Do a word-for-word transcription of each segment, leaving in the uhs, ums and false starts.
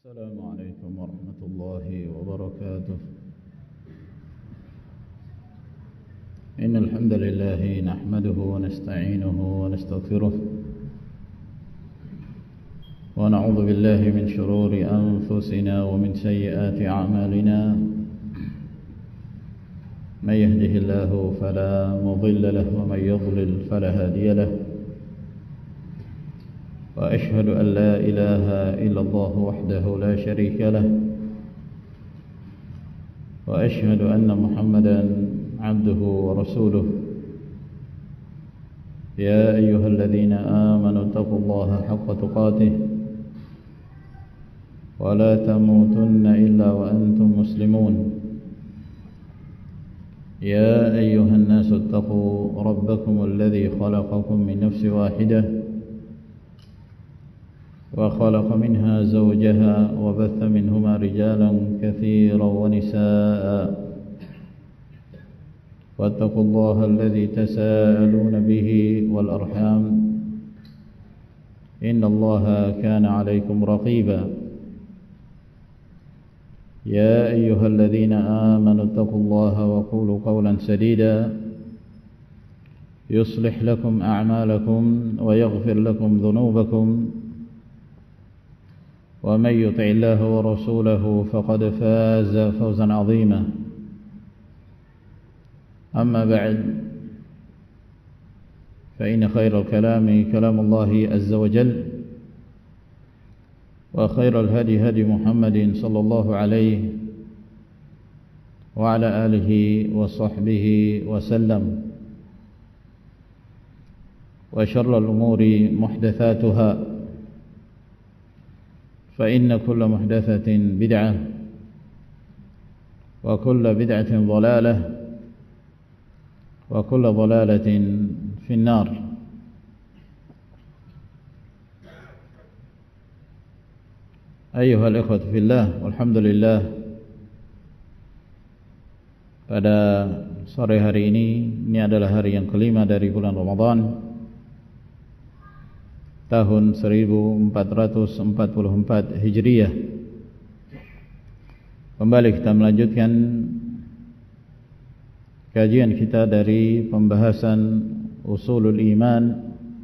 السلام عليكم ورحمة الله وبركاته. إن الحمد لله نحمده ونستعينه ونستغفره ونعوذ بالله من شرور أنفسنا ومن سيئات أعمالنا. من يهده الله فلا مضل له ومن يضلل فلا هادي له. وأشهد أن لا إله إلا الله وحده لا شريك له، وأشهد أن محمدا عبده ورسوله. يا أيها الذين آمنوا اتقوا الله حق تقاته ولا تموتن إلا وأنتم مسلمون. يا أيها الناس اتقوا ربكم الذي خلقكم من نفس واحدة وخلق منها زوجها وبث منهما رجالا كثيرا ونساء. واتقوا الله الذي تساءلون به والأرحام إن الله كان عليكم رقيبا. يا أيها الذين آمنوا اتقوا الله وقولوا قولا سديدا يصلح لكم أعمالكم ويغفر لكم ذنوبكم، ومن يطع الله ورسوله فقد فاز فوزا عظيما. أما بعد، فإن خير الكلام كلام الله عز وجل، وخير الهدي هدي محمد صلى الله عليه وعلى آله وصحبه وسلم. وشر الأمور محدثاتها، فإن كل محدثة بدعة وكل بدعة ضلالة وكل ضلالة في النار. أيها الإخوة في الله، والحمد لله, pada sore hari ini, ini adalah hari yang kelima dari bulan Ramadan tahun seribu empat ratus empat puluh empat Hijriah. Kembali kita melanjutkan kajian kita dari pembahasan Usulul Iman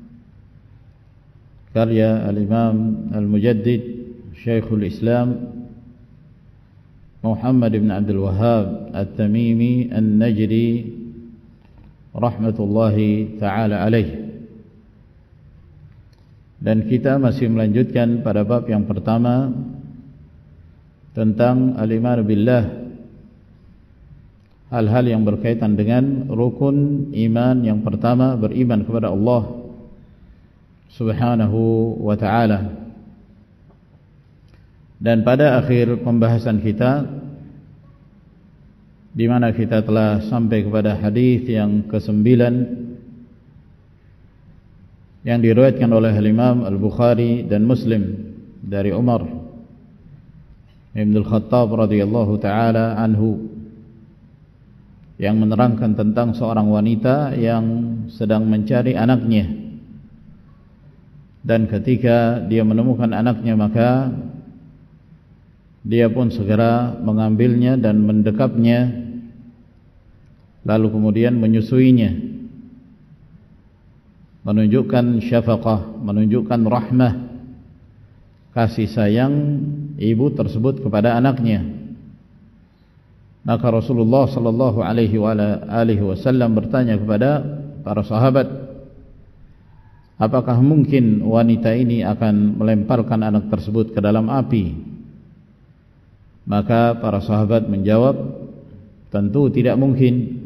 karya Al-Imam Al-Mujaddid Syekhul Islam Muhammad bin Abdul Wahhab At-Tamimi An-Najdi rahmatullahi ta'ala alaih. Dan kita masih melanjutkan pada bab yang pertama tentang al-iman billah, hal-hal yang berkaitan dengan rukun iman. Yang pertama, beriman kepada Allah subhanahu wa ta'ala. Dan pada akhir pembahasan kita, di mana kita telah sampai kepada hadis yang kesembilan yang diriwayatkan oleh Imam Al-Bukhari dan Muslim dari Umar Ibn Al-Khattab radhiyallahu taala anhu, yang menerangkan tentang seorang wanita yang sedang mencari anaknya, dan ketika dia menemukan anaknya maka dia pun segera mengambilnya dan mendekapnya, lalu kemudian menyusuinya, menunjukkan syafaqah, menunjukkan rahmah, kasih sayang ibu tersebut kepada anaknya. Maka Rasulullah sallallahu alaihi wasallam bertanya kepada para sahabat, apakah mungkin wanita ini akan melemparkan anak tersebut ke dalam api? Maka para sahabat menjawab, tentu tidak mungkin,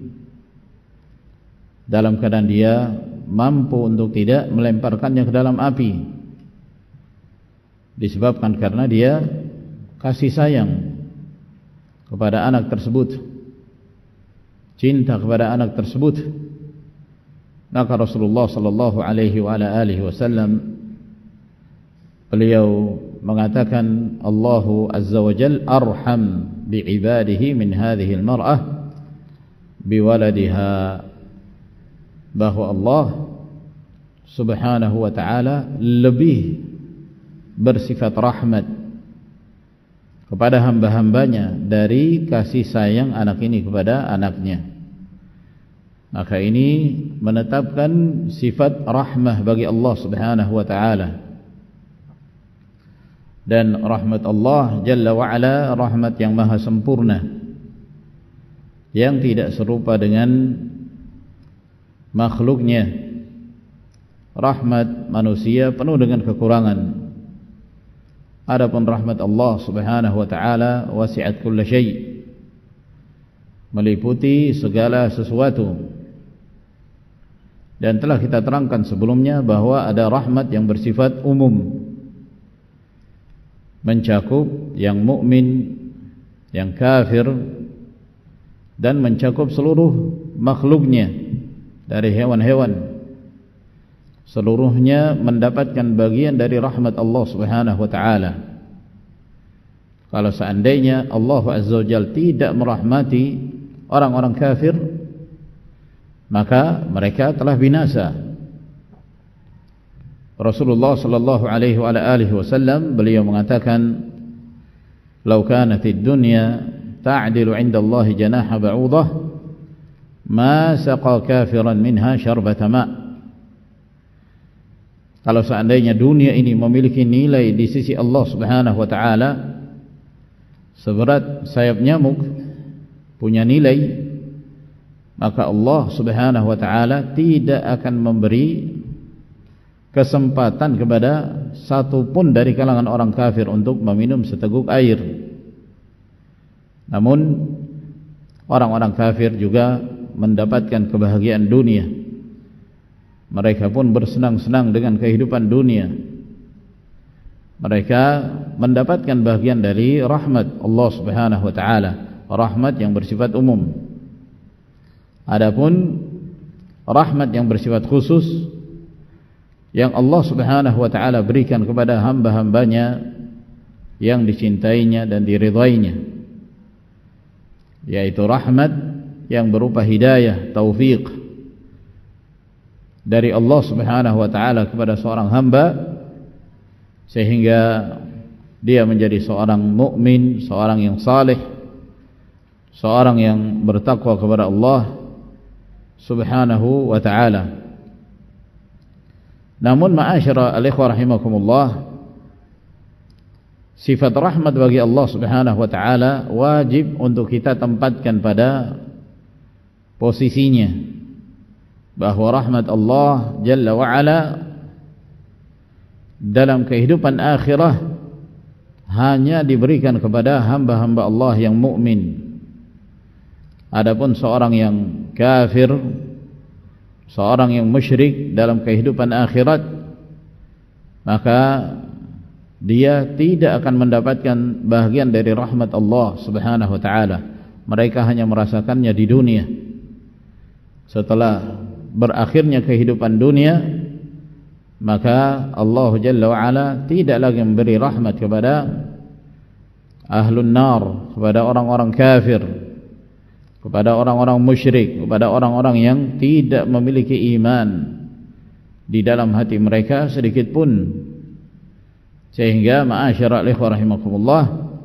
dalam keadaan dia mampu untuk tidak melemparkannya ke dalam api, disebabkan karena dia kasih sayang kepada anak tersebut, cinta kepada anak tersebut. Maka Rasulullah sallallahu alaihi wasallam beliau mengatakan, Allahu azza wa jal arham bi'ibadihi min hadhihi al-mar'ah biwaladiha, bahwa Allah subhanahu wa ta'ala lebih bersifat rahmat kepada hamba-hambanya dari kasih sayang anak ini kepada anaknya. Maka ini menetapkan sifat rahmah bagi Allah Subhanahu wa ta'ala. Dan rahmat Allah Jalla wa'ala rahmat yang maha sempurna, yang tidak serupa dengan makhluknya. Rahmat manusia penuh dengan kekurangan. Adapun rahmat Allah Subhanahu wa ta'ala wasi'at kulla syai', meliputi segala sesuatu. Dan telah kita terangkan sebelumnya bahwa ada rahmat yang bersifat umum, mencakup yang mukmin, yang kafir, dan mencakup seluruh makhluknya dari hewan-hewan. Seluruhnya mendapatkan bagian dari rahmat Allah Subhanahu wa ta'ala. Kalau seandainya Allah Azza wa Jalla tidak merahmati orang-orang kafir, maka mereka telah binasa. Rasulullah sallallahu alaihi wa alihi wasallam beliau mengatakan, "Lau kanatid dunya ta'dilu 'inda Allah janaha ba'udah, ma saqa kafiran minha syarbata ma'." Kalau seandainya dunia ini memiliki nilai di sisi Allah Subhanahu wa ta'ala seberat sayap nyamuk, punya nilai, maka Allah Subhanahu wa ta'ala tidak akan memberi kesempatan kepada satu pun dari kalangan orang kafir untuk meminum seteguk air. Namun orang-orang kafir juga mendapatkan kebahagiaan dunia. Mereka pun bersenang-senang dengan kehidupan dunia. Mereka mendapatkan bagian dari rahmat Allah Subhanahu wa ta'ala, rahmat yang bersifat umum. Adapun rahmat yang bersifat khusus yang Allah Subhanahu wa ta'ala berikan kepada hamba-hambanya yang dicintainya dan diridainya, yaitu rahmat yang berupa hidayah, taufik dari Allah Subhanahu wa ta'ala kepada seorang hamba, sehingga dia menjadi seorang mukmin, seorang yang saleh, seorang yang bertakwa kepada Allah Subhanahu wa ta'ala. Namun ma'asyara al-ikhwah rahimakumullah, sifat rahmat bagi Allah Subhanahu wa ta'ala wajib untuk kita tempatkan pada posisinya, bahwa rahmat Allah Jalla wa'ala dalam kehidupan akhirah hanya diberikan kepada hamba-hamba Allah yang mukmin. Adapun seorang yang kafir, seorang yang musyrik dalam kehidupan akhirat, maka dia tidak akan mendapatkan bahagian dari rahmat Allah Subhanahu wa ta'ala. Mereka hanya merasakannya di dunia. Setelah berakhirnya kehidupan dunia, maka Allah Jalla wa'ala tidak lagi memberi rahmat kepada ahlun nar, kepada orang-orang kafir, kepada orang-orang musyrik, kepada orang-orang yang tidak memiliki iman di dalam hati mereka sedikit pun. Sehingga ma'asyara al-ikhwah rahimakumullah,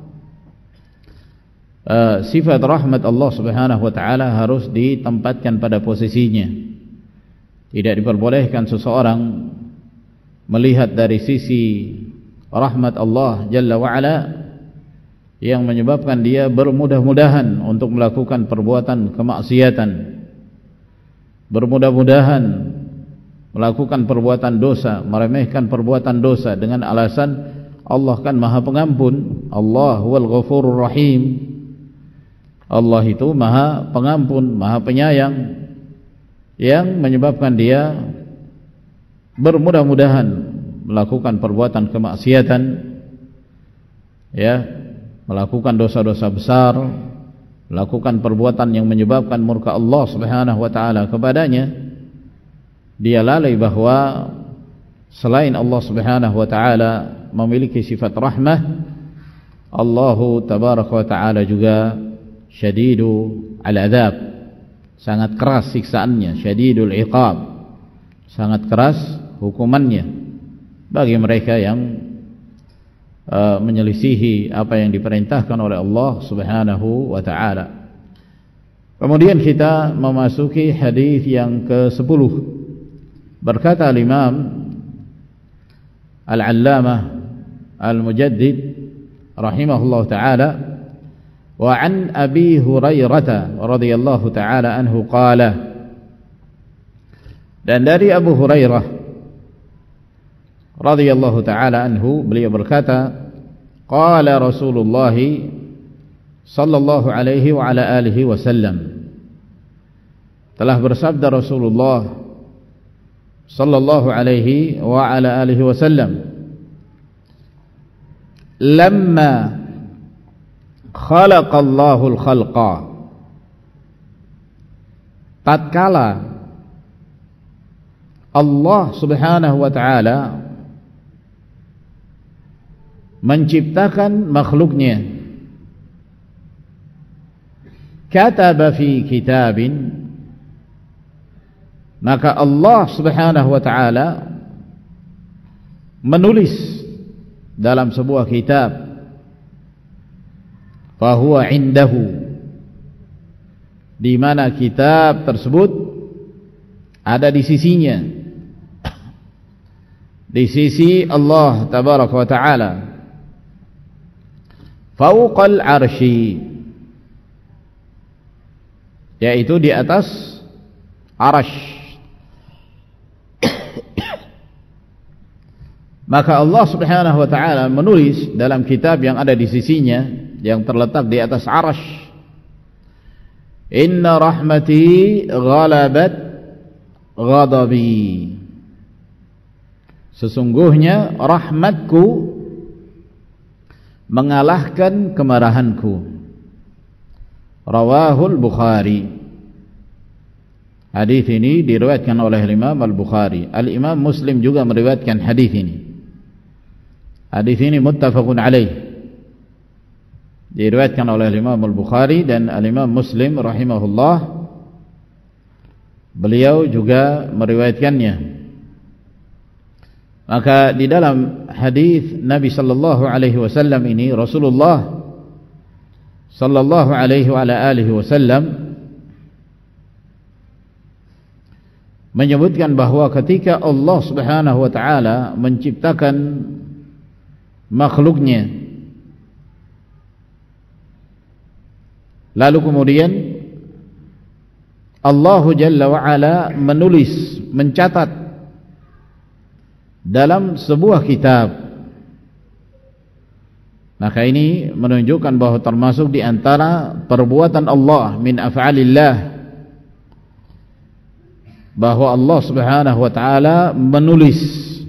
uh, sifat rahmat Allah Subhanahu wa ta'ala harus ditempatkan pada posisinya. Tidak diperbolehkan seseorang melihat dari sisi rahmat Allah Jalla wa'ala yang menyebabkan dia bermudah-mudahan untuk melakukan perbuatan kemaksiatan, bermudah-mudahan melakukan perbuatan dosa, meremehkan perbuatan dosa dengan alasan Allah kan maha pengampun, Allah huwal ghafurur rahim, Allah itu maha pengampun, maha penyayang, yang menyebabkan dia bermudah-mudahan melakukan perbuatan kemaksiatan, ya, melakukan dosa-dosa besar, melakukan perbuatan yang menyebabkan murka Allah Subhanahu wa ta'ala kepadanya. Dia lalai bahwa selain Allah Subhanahu wa ta'ala memiliki sifat rahmah, Allahu tabaraka wa ta'ala juga syadidu al-adab, sangat keras siksaannya, syadidul iqab, sangat keras hukumannya bagi mereka yang uh, menyelisihi apa yang diperintahkan oleh Allah Subhanahu wa taala. Kemudian kita memasuki hadis yang kesepuluh. Berkata al-Imam Al-Allamah Al-Mujaddid rahimahullah taala, wa an Abi Hurairah radhiyallahu taala anhu qala, dan dari Abu Hurairah radhiyallahu taala anhu beliau berkata, qala Rasulullah sallallahu alaihi wa ala alihi wasallam, telah bersabda Rasulullah sallallahu alaihi wa ala alihi wasallam, lamma khalaqallahu al-khalqa, tatkala Allah Subhanahu wa taala menciptakan makhluknya, kataba fi kitabin, maka Allah Subhanahu wa taala menulis dalam sebuah kitab, fahuwa indahu, di mana kitab tersebut ada di sisinya, di sisi Allah tabaraka wa taala, fauqal arsy, yaitu di atas arasy. Maka Allah Subhanahu wa taala menulis dalam kitab yang ada di sisinya, yang terletak di atas arasy, inna rahmati ghalabat ghadabi, sesungguhnya rahmatku mengalahkan kemarahanku. Rawahul Bukhari. Hadis ini diriwayatkan oleh Imam Al-Bukhari. Al-Imam Muslim juga meriwayatkan hadis ini. Hadis ini muttafaqun alaih, diriwayatkan oleh Imam Al-Bukhari dan Al-Imam Muslim rahimahullah, beliau juga meriwayatkannya. Maka di dalam hadis Nabi sallallahu alaihi wasallam ini, Rasulullah sallallahu alaihi wa ala alihi wasallam menyebutkan bahwa ketika Allah Subhanahu wa taala menciptakan makhluknya, lalu kemudian Allah Jalla wa ala menulis, mencatat dalam sebuah kitab, maka ini menunjukkan bahwa termasuk di antara perbuatan Allah, min af'alillah, bahwa Allah Subhanahu wa taala menulis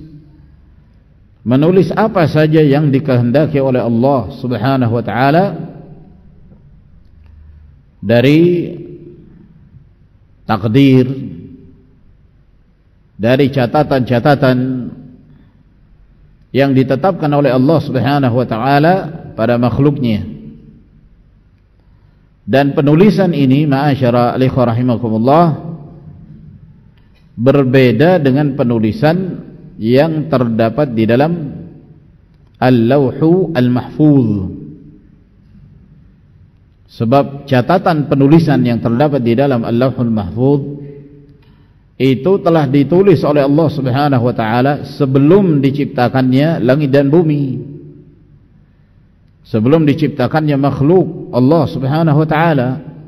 menulis apa saja yang dikehendaki oleh Allah Subhanahu wa taala dari takdir, dari catatan-catatan yang ditetapkan oleh Allah Subhanahu wa taala pada makhluknya. Dan penulisan ini, ma'asyara al-ikhwah rahimakumullah, berbeda dengan penulisan yang terdapat di dalam Al-Lawhu Al-Mahfuz. Sebab catatan penulisan yang terdapat di dalam Al-Lawhul Mahfuz itu telah ditulis oleh Allah Subhanahu wa taala sebelum diciptakannya langit dan bumi, sebelum diciptakannya makhluk Allah Subhanahu wa taala.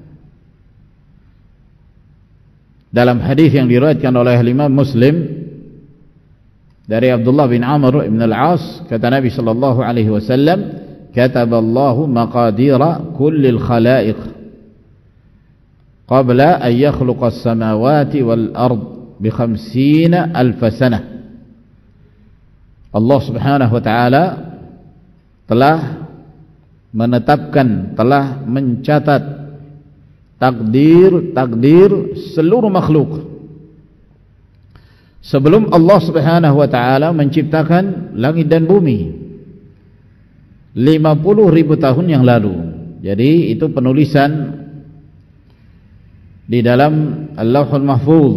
Dalam hadis yang diriwayatkan oleh Imam Muslim dari Abdullah bin Amr bin Al-As, kata Nabi sallallahu alaihi wasallam, kataballahu maqadira kullil khalaiq qabla an yakhluqa as-samawati wal ard bi khamsina alf sanah. Allah Subhanahu wa taala telah menetapkan, telah mencatat takdir-takdir seluruh makhluk sebelum Allah Subhanahu wa taala menciptakan langit dan bumi lima puluh ribu tahun yang lalu. Jadi itu penulisan di dalam Al-Lawhul Mahfuz,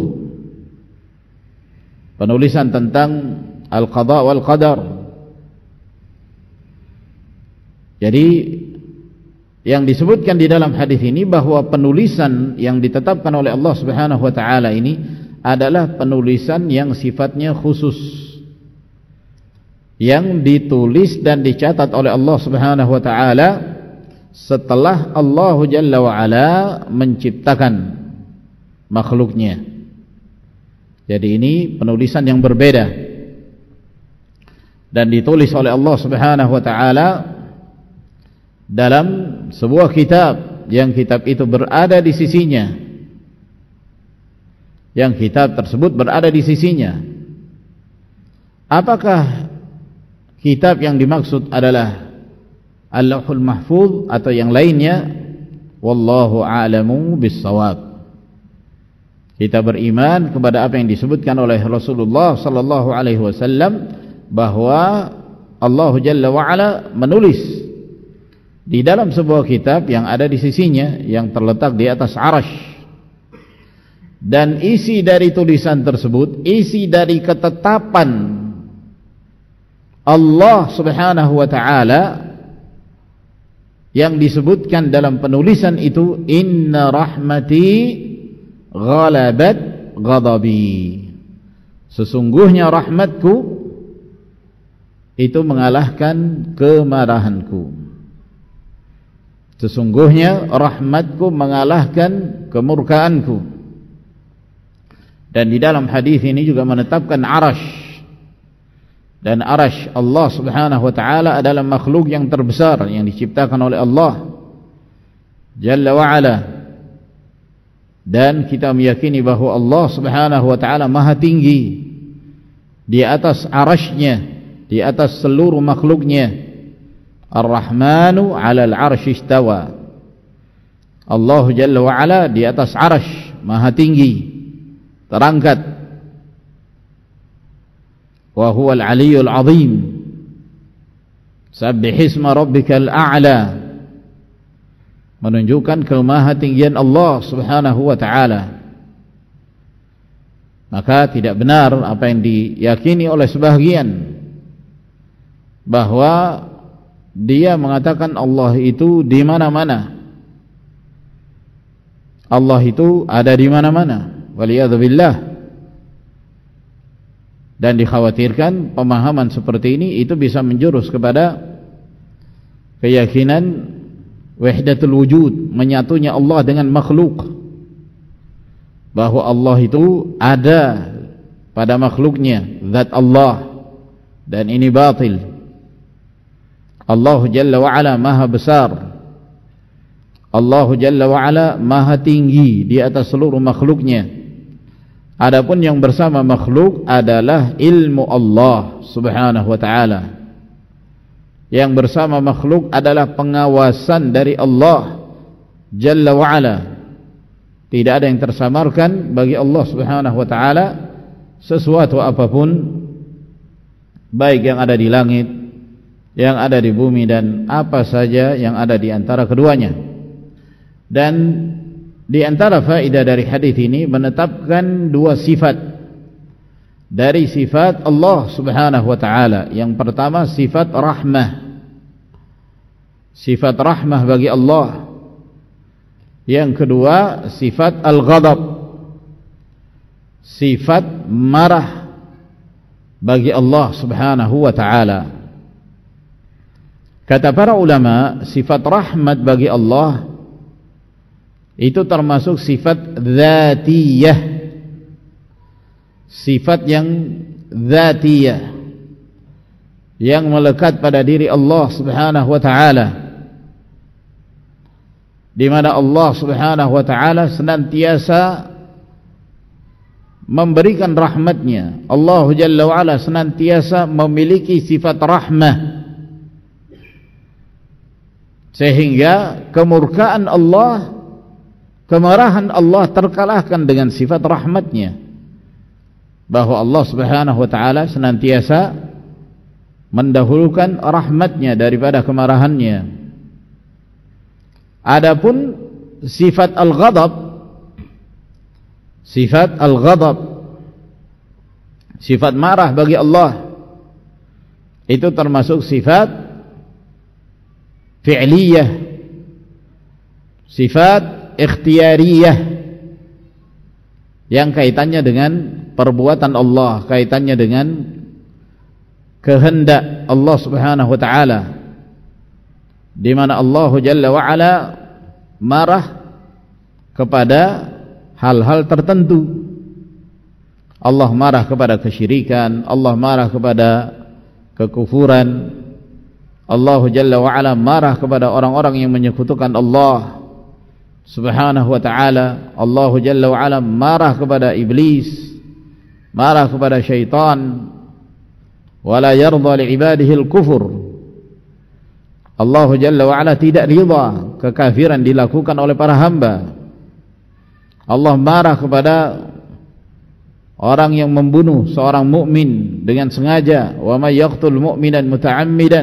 penulisan tentang Al-Qadha wal Qadar. Jadi yang disebutkan di dalam hadis ini bahwa penulisan yang ditetapkan oleh Allah Subhanahu wa taala ini adalah penulisan yang sifatnya khusus, yang ditulis dan dicatat oleh Allah Subhanahu wa taala setelah Allah Jalla wa Ala menciptakan makhluknya. Jadi ini penulisan yang berbeda dan ditulis oleh Allah Subhanahu wa taala dalam sebuah kitab, yang kitab itu berada di sisinya, yang kitab tersebut berada di sisinya. Apakah kitab yang dimaksud adalah Al-Lauhul Mahfuz atau yang lainnya? Wallahu a'lamu bis-shawab. Kita beriman kepada apa yang disebutkan oleh Rasulullah sallallahu alaihi wasallam bahwa Allah Jalla wa Ala menulis di dalam sebuah kitab yang ada di sisinya, yang terletak di atas arasy. Dan isi dari tulisan tersebut, isi dari ketetapan Allah Subhanahu wa taala yang disebutkan dalam penulisan itu, inna rahmati ghalabat ghadabi, sesungguhnya rahmatku itu mengalahkan kemarahanku. Sesungguhnya rahmatku mengalahkan kemurkaanku. Dan di dalam hadis ini juga menetapkan arasy. Dan arasy Allah Subhanahu wa taala adalah makhluk yang terbesar yang diciptakan oleh Allah Jalla wa Ala. Dan kita meyakini bahwa Allah Subhanahu wa taala maha tinggi di atas arasy-Nya, di atas seluruh makhluknya. Ar-Rahmanu 'alal 'arsy istawa. Allah Jalla wa Ala di atas arasy, maha tinggi, terangkat. Wa huwal 'aliyyul 'azim. Sabbihisma rabbikal a'la, menunjukkan kemahatinggian Allah Subhanahu wa taala. Maka tidak benar apa yang diyakini oleh sebagian bahwa dia mengatakan Allah itu di mana-mana. Allah itu ada di mana-mana. Waliyadzubillah. Dan dikhawatirkan pemahaman seperti ini itu bisa menjurus kepada keyakinan wahdatul wujud, menyatunya Allah dengan makhluk, bahwa Allah itu ada pada makhluknya, zat Allah, dan ini batil. Allah Jalla wa Ala maha besar, Allah Jalla wa Ala maha tinggi di atas seluruh makhluknya. Adapun yang bersama makhluk adalah ilmu Allah Subhanahu wa taala. Yang bersama makhluk adalah pengawasan dari Allah Jalla wa Ala. Tidak ada yang tersamarkan bagi Allah Subhanahu wa taala sesuatu apapun, baik yang ada di langit, yang ada di bumi, dan apa saja yang ada di antara keduanya. Dan di antara faedah dari hadis ini menetapkan dua sifat dari sifat Allah Subhanahu wa taala. Yang pertama sifat rahmah, sifat rahmah bagi Allah. Yang kedua sifat al-ghadab, sifat marah bagi Allah Subhanahu wa taala. Kata para ulama, sifat rahmat bagi Allah itu termasuk sifat dzatiyah, sifat yang dzatiyah, yang melekat pada diri Allah Subhanahu wa taala, di mana Allah Subhanahu wa taala senantiasa memberikan rahmatnya. Allah Jalla wa Ala senantiasa memiliki sifat rahmah, sehingga kemurkaan Allah, kemarahan Allah terkalahkan dengan sifat rahmatnya, bahwa Allah Subhanahu wa taala senantiasa mendahulukan rahmatnya daripada kemarahannya. Adapun sifat al-ghadab, sifat al-ghadab, sifat marah bagi Allah, itu termasuk sifat fi'liyah, sifat ikhtiyariyah yang kaitannya dengan perbuatan Allah, kaitannya dengan kehendak Allah Subhanahu wa taala, di mana Allah Jalla wa Ala marah kepada hal-hal tertentu. Allah marah kepada kesyirikan, Allah marah kepada kekufuran, Allah Jalla wa Ala marah kepada orang-orang yang menyekutukan Allah Subhanahu wa ta'ala. Allah Jalla wa Ala marah kepada iblis, marah kepada syaitan. Wala yarda li'ibadihi al-kufur. Allah Jalla wa Ala tidak rida kekafiran dilakukan oleh para hamba. Allah marah kepada orang yang membunuh seorang mukmin dengan sengaja. Wa may yaqtul mu'minan muta'ammidan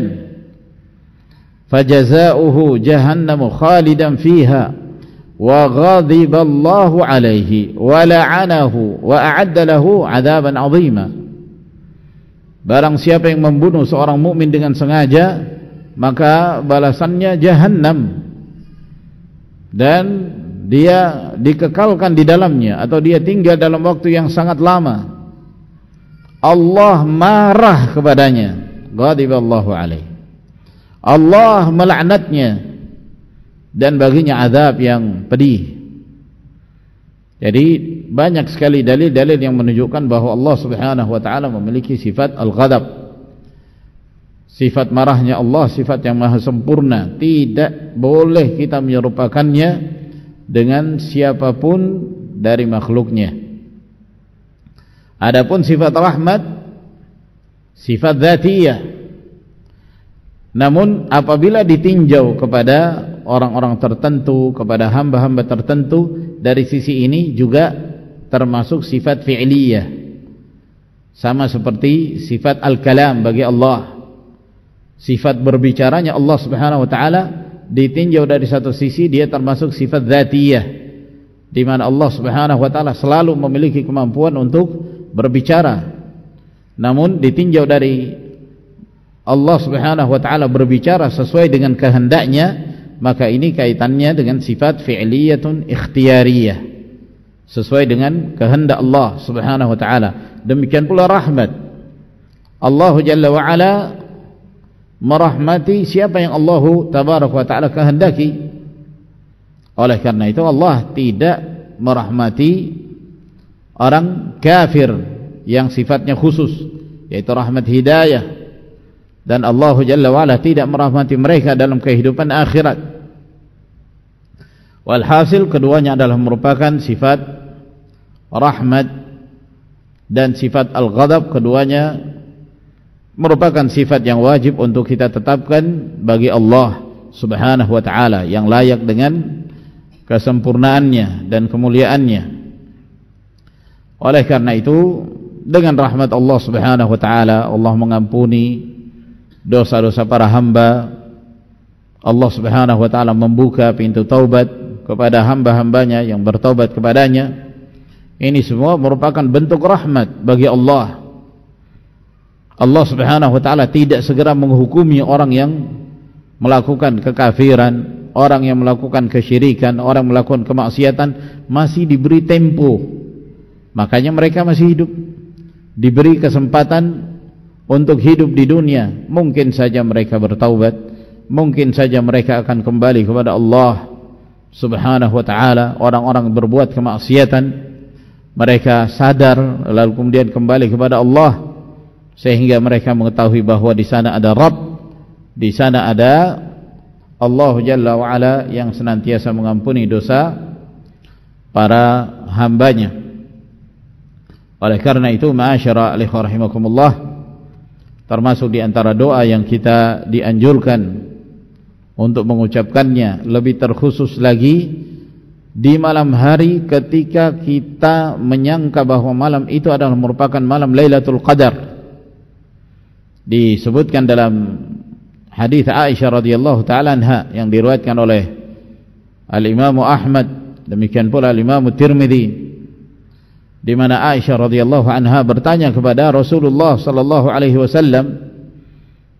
fajaza'uhu jahannamu khalidan fiha wa ghadiballahu alaihi wa la'anahu wa a'adda lahu 'adaban 'azima. Barang siapa yang membunuh seorang mukmin dengan sengaja, maka balasannya jahannam, dan dia dikekalkan di dalamnya atau dia tinggal dalam waktu yang sangat lama. Allah marah kepadanya, ghadiballahu alaihi. Allah melaknatnya dan baginya azab yang pedih. Jadi banyak sekali dalil-dalil yang menunjukkan bahwa Allah Subhanahu wa taala memiliki sifat al-ghadab. Sifat marahnya Allah sifat yang maha sempurna, tidak boleh kita menyerupakannya dengan siapapun dari makhluknya. Adapun sifat rahmat sifat dzatiyah, namun apabila ditinjau kepada orang-orang tertentu, kepada hamba-hamba tertentu, dari sisi ini juga termasuk sifat fi'liyah, sama seperti sifat al-kalam bagi Allah. Sifat berbicaranya Allah Subhanahu wa taala ditinjau dari satu sisi dia termasuk sifat dzatiyah, di mana Allah Subhanahu wa taala selalu memiliki kemampuan untuk berbicara. Namun ditinjau dari Allah Subhanahu wa taala berbicara sesuai dengan kehendaknya, maka ini kaitannya dengan sifat fi'liyatun ikhtiyariyah, sesuai dengan kehendak Allah Subhanahu wa taala. Demikian pula rahmat. Allah Jalla wa Ala merahmati siapa yang Allah tabaraka wa taala kehendaki. Oleh karena itu Allah tidak merahmati orang kafir yang sifatnya khusus, yaitu rahmat hidayah, dan Allah Jalla wa Ala tidak merahmati mereka dalam kehidupan akhirat. Walhasil keduanya adalah merupakan sifat rahmat dan sifat al-ghadab, keduanya merupakan sifat yang wajib untuk kita tetapkan bagi Allah Subhanahu wa taala, yang layak dengan kesempurnaannya dan kemuliaannya. Oleh karena itu, dengan rahmat Allah Subhanahu wa taala, Allah mengampuni dosa-dosa para hamba. Allah Subhanahu wa taala membuka pintu taubat kepada hamba-hambanya yang bertaubat kepadanya. Ini semua merupakan bentuk rahmat bagi Allah. Allah Subhanahu wa taala tidak segera menghukumi orang yang melakukan kekafiran, orang yang melakukan kesyirikan, orang yang melakukan kemaksiatan, masih diberi tempo. Makanya mereka masih hidup, diberi kesempatan untuk hidup di dunia. Mungkin saja mereka bertaubat, mungkin saja mereka akan kembali kepada Allah Subhanahu wa taala. Orang-orang berbuat kemaksiatan, mereka sadar lalu kemudian kembali kepada Allah, sehingga mereka mengetahui bahwa di sana ada Rabb, di sana ada Allah Jalla wa Ala yang senantiasa mengampuni dosa para hambanya. Oleh karena itu, ma'asyara ikhwah rahimakumullah, termasuk di antara doa yang kita dianjurkan untuk mengucapkannya lebih terkhusus lagi di malam hari ketika kita menyangka bahwa malam itu adalah merupakan malam Lailatul Qadar. Disebutkan dalam hadis Aisyah radhiyallahu taala anha yang diriwayatkan oleh Al-Imam Ahmad, demikian pula Al-Imam Tirmidzi, di mana Aisyah radhiyallahu anha bertanya kepada Rasulullah sallallahu alaihi wasallam,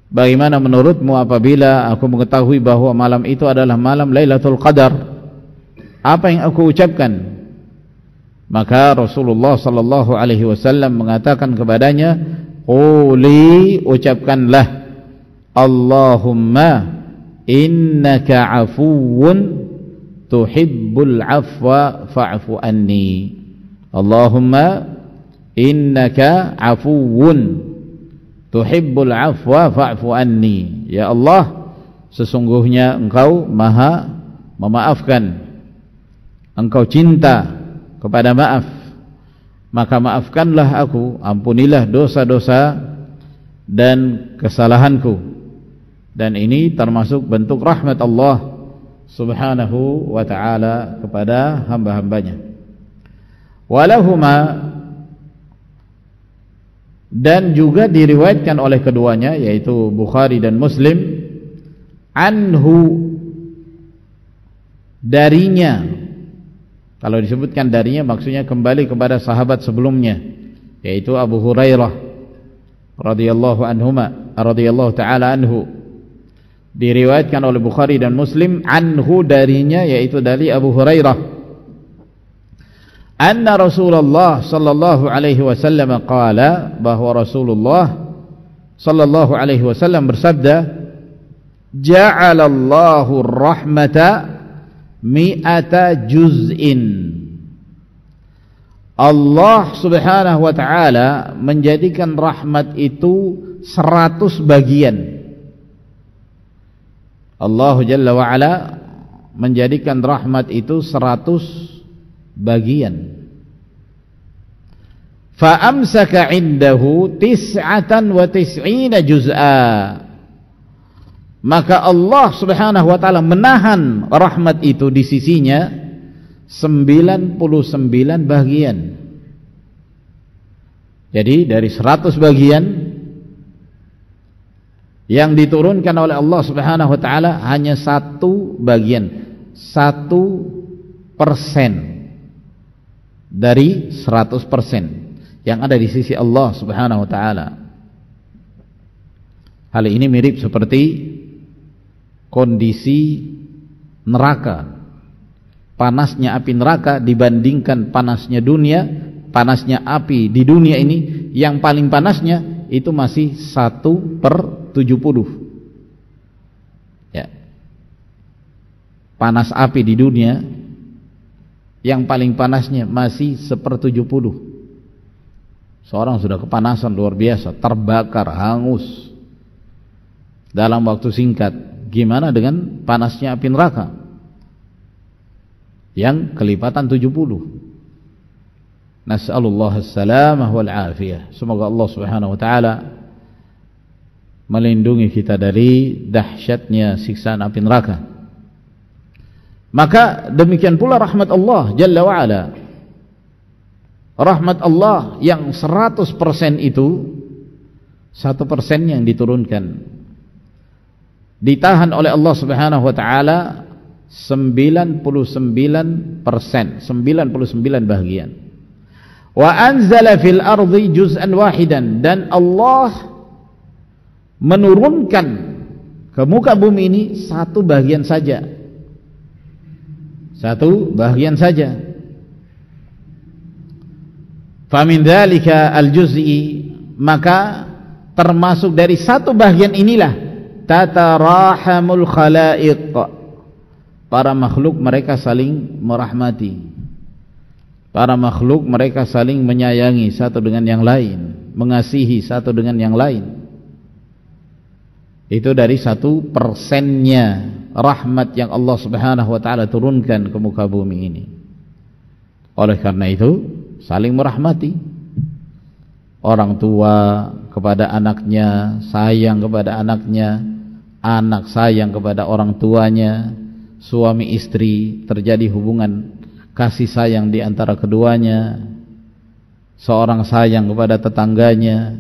bagaimana menurutmu apabila aku mengetahui bahwa malam itu adalah malam Lailatul Qadar, apa yang aku ucapkan? Maka Rasulullah sallallahu alaihi wasallam mengatakan kepadanya, quli, ucapkanlah, Allahumma innaka afuwun tuhibbul afwa fa'fu anni. Allahumma innaka afuwun tuhibbul afwa fa'fu anni. Ya Allah, sesungguhnya engkau maha memaafkan, engkau cinta kepada maaf, maka maafkanlah aku, ampunilah dosa-dosa dan kesalahanku. Dan ini termasuk bentuk rahmat Allah subhanahu wa ta'ala kepada hamba-hambanya. Walahuma, dan juga diriwayatkan oleh keduanya, yaitu Bukhari dan Muslim, anhu, darinya. Kalau disebutkan darinya maksudnya kembali kepada sahabat sebelumnya, yaitu Abu Hurairah radhiyallahu anhuma radhiyallahu taala anhu. Diriwayatkan oleh Bukhari dan Muslim, anhu, darinya, yaitu dari Abu Hurairah, anna Rasulullah sallallahu alaihi wasallam qala, bahwa Rasulullah sallallahu alaihi wasallam bersabda, ja'alallahu rahmata mi'ata juz'in. Allah subhanahu wa ta'ala menjadikan rahmat itu seratus bagian. Allah Jalla wa'ala menjadikan rahmat itu seratus bagian. Fa'amsaka indahu tis'atan wa tis'ina juz'a. Maka Allah subhanahu wa ta'ala menahan rahmat itu di sisinya sembilan puluh sembilan bagian. Jadi dari seratus bagian yang diturunkan oleh Allah subhanahu wa ta'ala hanya satu bagian, satu persen dari seratus persen yang ada di sisi Allah subhanahu wa ta'ala. Hal ini mirip seperti kondisi neraka. Panasnya api neraka dibandingkan panasnya dunia, panasnya api di dunia ini, yang paling panasnya itu masih satu per tujuh puluh. Ya. Panas api di dunia yang paling panasnya masih sepertujuh puluh. Seorang sudah kepanasan luar biasa, terbakar, hangus dalam waktu singkat. Gimana dengan panasnya api neraka yang kelipatan tujuh puluh? Nas'alullah as-salamah wal afiyah. Semoga Allah subhanahu wa ta'ala melindungi kita dari dahsyatnya siksaan api neraka. Maka demikian pula rahmat Allah Jalla wa'ala. Rahmat Allah yang seratus persen itu satu persen yang diturunkan, ditahan oleh Allah subhanahu wa ta'ala sembilan puluh sembilan persen, sembilan puluh sembilan bagian. Wa anzala fil ardi juz'an wahidan, dan Allah menurunkan ke muka bumi ini satu bagian saja, satu bagian saja. Famin dzalika al-juz'i, maka termasuk dari satu bagian inilah tatarahamul khalaiq, para makhluk mereka saling merahmati, para makhluk mereka saling menyayangi satu dengan yang lain, mengasihi satu dengan yang lain. Itu dari satu persennya rahmat yang Allah subhanahu wa ta'ala turunkan ke muka bumi ini. Oleh karena itu saling merahmati. Orang tua kepada anaknya, sayang kepada anaknya, anak sayang kepada orang tuanya, suami istri terjadi hubungan kasih sayang di antara keduanya, seorang sayang kepada tetangganya,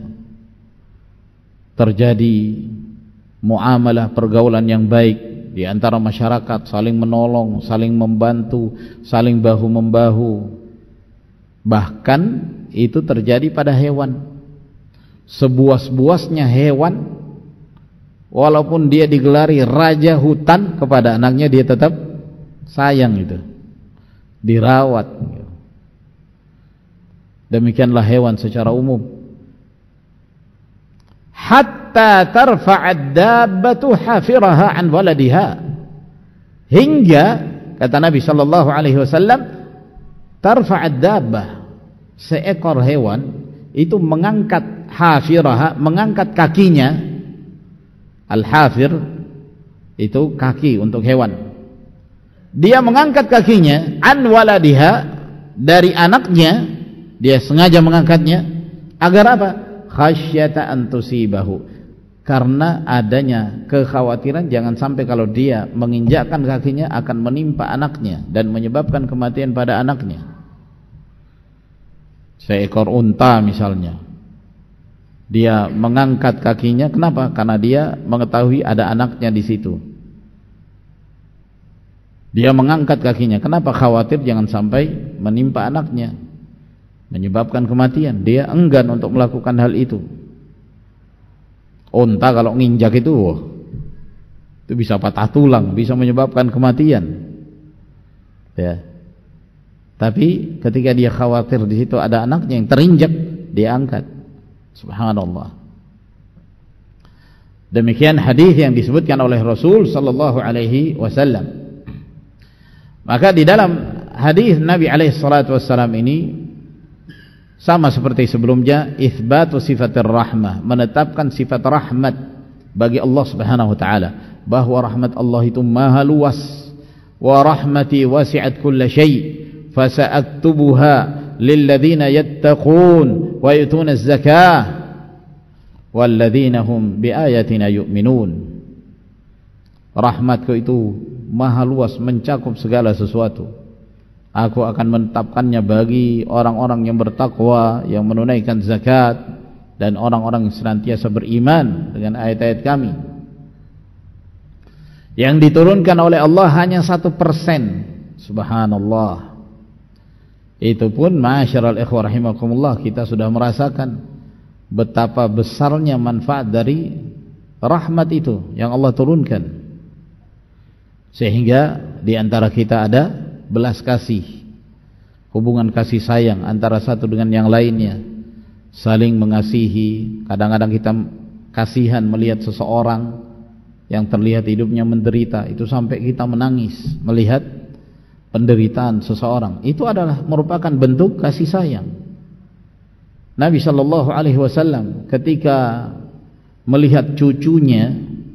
terjadi muamalah pergaulan yang baik di antara masyarakat, saling menolong, saling membantu, saling bahu-membahu. Bahkan itu terjadi pada hewan. Sebuas-buasnya hewan walaupun dia digelari raja hutan, kepada anaknya dia tetap sayang itu, dirawat. Demikianlah hewan secara umum. Hatta tarfa'ad dabbatu hafiraha an waladiha, hingga kata Nabi sallallahu alaihi wasallam, tarfa'ad dabbah, seekor hewan itu mengangkat hafiraha, mengangkat kakinya. Al-hafir itu kaki untuk hewan. Dia mengangkat kakinya an waladiha, dari anaknya, dia sengaja mengangkatnya agar apa? Khasyata an tusibahu, karena adanya kekhawatiran jangan sampai kalau dia menginjakkan kakinya akan menimpa anaknya dan menyebabkan kematian pada anaknya. Seekor unta misalnya, dia mengangkat kakinya, kenapa? Karena dia mengetahui ada anaknya di situ. Dia mengangkat kakinya, kenapa? Khawatir jangan sampai menimpa anaknya, menyebabkan kematian. Dia enggan untuk melakukan hal itu. Unta kalau nginjak itu, wah, itu bisa patah tulang, bisa menyebabkan kematian. Ya. Tapi ketika dia khawatir di situ ada anaknya yang terinjak, dia angkat. Subhanallah. Demikian hadis yang disebutkan oleh Rasul sallallahu alaihi wasallam. Maka di dalam hadis Nabi alaihi salatu wasallam ini sama seperti sebelumnya, itsbatu sifatir rahmah, menetapkan sifat rahmat bagi Allah Subhanahu wa taala, bahwa rahmat Allah itu maha luas. Wa rahmati wasi'at kulla syai' fasa'aktubuha lilladzina yattaqun wa yutuna az-zakah walladzina hum biayatina yu'minun. Rahmatku itu maha luas, mencakup segala sesuatu. Aku akan menetapkannya bagi orang-orang yang bertakwa, yang menunaikan zakat, dan orang-orang yang senantiasa beriman dengan ayat-ayat kami. Yang diturunkan oleh Allah hanya satu persen. Subhanallah. Itu pun ma'asyiral ikhwah rahimakumullah, kita sudah merasakan betapa besarnya manfaat dari rahmat itu yang Allah turunkan. Sehingga di antara kita ada belas kasih, hubungan kasih sayang antara satu dengan yang lainnya, saling mengasihi. Kadang-kadang kita kasihan melihat seseorang yang terlihat hidupnya menderita, itu sampai kita menangis melihat penderitaan seseorang. Itu adalah merupakan bentuk kasih sayang. Nabi sallallahu alaihi wasallam ketika melihat cucunya,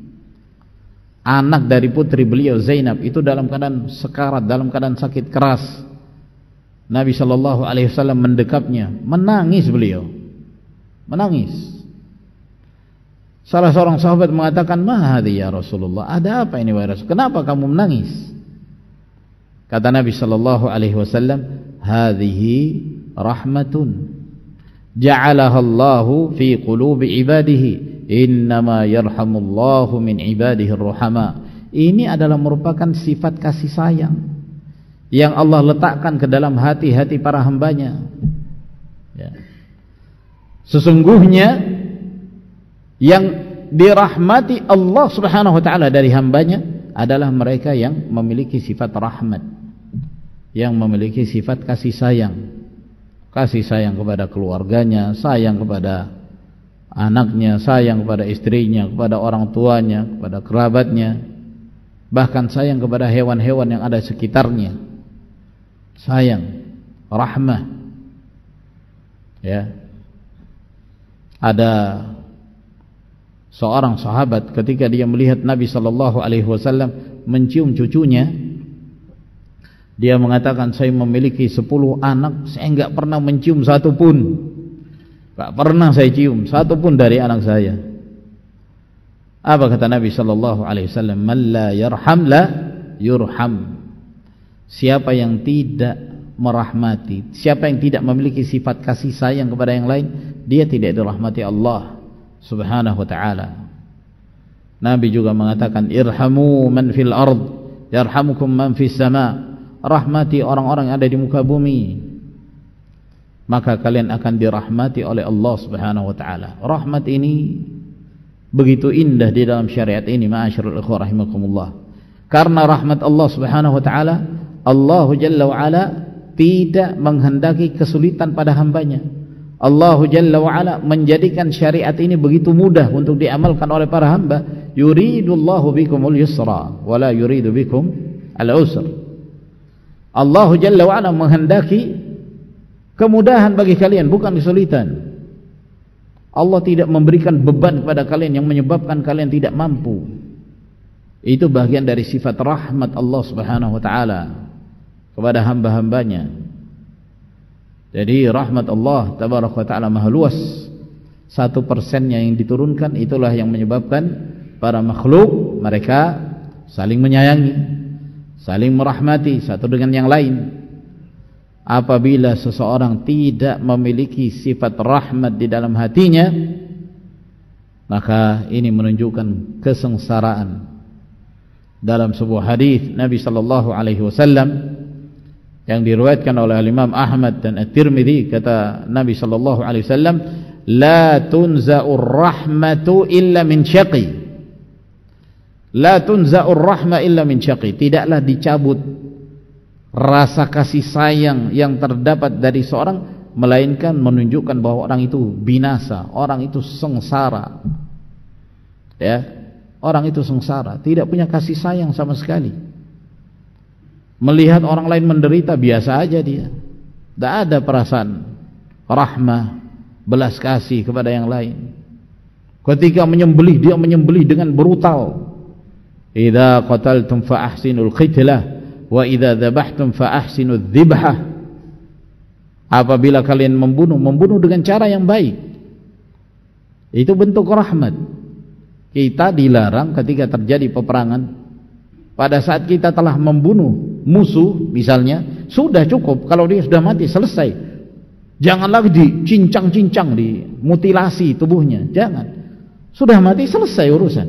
anak dari putri beliau Zainab, itu dalam keadaan sekarat, dalam keadaan sakit keras, Nabi sallallahu alaihi wasallam mendekapnya, menangis beliau, menangis. Salah seorang sahabat mengatakan, "Ma hadhi ya Rasulullah?" Ada apa ini wahai Rasul? Kenapa kamu menangis? Kata Nabi sallallahu alaihi wasallam, "Hadhihi rahmatun ja'alaha Allahu fi qulubi ibadihi. Innama yarhamullahu min ibadihi ar-ruhama." Ini adalah merupakan sifat kasih sayang yang Allah letakkan ke dalam hati-hati para hambanya. Ya. Sesungguhnya yang dirahmati Allah Subhanahu wa taala dari hambanya adalah mereka yang memiliki sifat rahmat, yang memiliki sifat kasih sayang. Kasih sayang kepada keluarganya, sayang kepada anaknya, sayang kepada istrinya, kepada orang tuanya, kepada kerabatnya, bahkan sayang kepada hewan-hewan yang ada sekitarnya. Sayang, rahmah. Ya. Ada seorang sahabat ketika dia melihat Nabi sallallahu alaihi wasallam mencium cucunya, dia mengatakan, "Saya memiliki sepuluh anak, saya enggak pernah mencium satu pun. Enggak pernah saya cium satu pun dari anak saya." Apa kata Nabi sallallahu alaihi wasallam? "Man la yarham la yurham." Siapa yang tidak merahmati, siapa yang tidak memiliki sifat kasih sayang kepada yang lain, dia tidak dirahmati Allah Subhanahu wa ta'ala. Nabi juga mengatakan, "Irhamu man fil ard yarhamukum man fis sama." Rahmati orang-orang yang ada di muka bumi, maka kalian akan dirahmati oleh Allah Subhanahu wa ta'ala. Rahmat ini begitu indah di dalam syariat ini, ma'asyiral ikhwah rahimakumullah. Karena rahmat Allah Subhanahu wa taala, Allah Jalla wa ala tidak menghendaki kesulitan pada hambanya. Allah Jalla wa ala menjadikan syariat ini begitu mudah untuk diamalkan oleh para hamba. Yuridullahu bikumul yusra wa la yuridu bikum al-usra. Allah Jalla wa ala menghendaki kemudahan bagi kalian, bukan kesulitan. Allah tidak memberikan beban kepada kalian yang menyebabkan kalian tidak mampu. Itu bagian dari sifat rahmat Allah Subhanahu wa taala kepada hamba-hambanya. Jadi rahmat Allah tabaraka wa taala maha luas. Satu persennya yang diturunkan, itulah yang menyebabkan para makhluk mereka saling menyayangi, saling merahmati satu dengan yang lain. Apabila seseorang tidak memiliki sifat rahmat di dalam hatinya, maka ini menunjukkan kesengsaraan. Dalam sebuah hadis Nabi sallallahu alaihi wasallam yang diriwayatkan oleh Imam Ahmad dan At-Tirmidzi, kata Nabi sallallahu alaihi wasallam, la tunza'ur rahmatu illa min syaqi. La tunza'ur rahma illa min syaqi. Tidaklah dicabut rasa kasih sayang yang terdapat dari seorang melainkan menunjukkan bahwa orang itu binasa, orang itu sengsara. Ya. Orang itu sengsara, tidak punya kasih sayang sama sekali. Melihat orang lain menderita biasa aja dia. Tidak ada perasaan rahmah, belas kasih kepada yang lain. Ketika menyembelih, dia menyembelih dengan brutal. Idza qataltum fa ahsinul qitlah wa idza dzabhtum fa ahsinud dzibhah. Apabila kalian membunuh, membunuh dengan cara yang baik. Itu bentuk rahmat. Kita dilarang ketika terjadi peperangan, pada saat kita telah membunuh musuh misalnya, sudah cukup, kalau dia sudah mati selesai. Jangan lagi dicincang-cincang, dimutilasi tubuhnya, jangan. Sudah mati selesai urusan.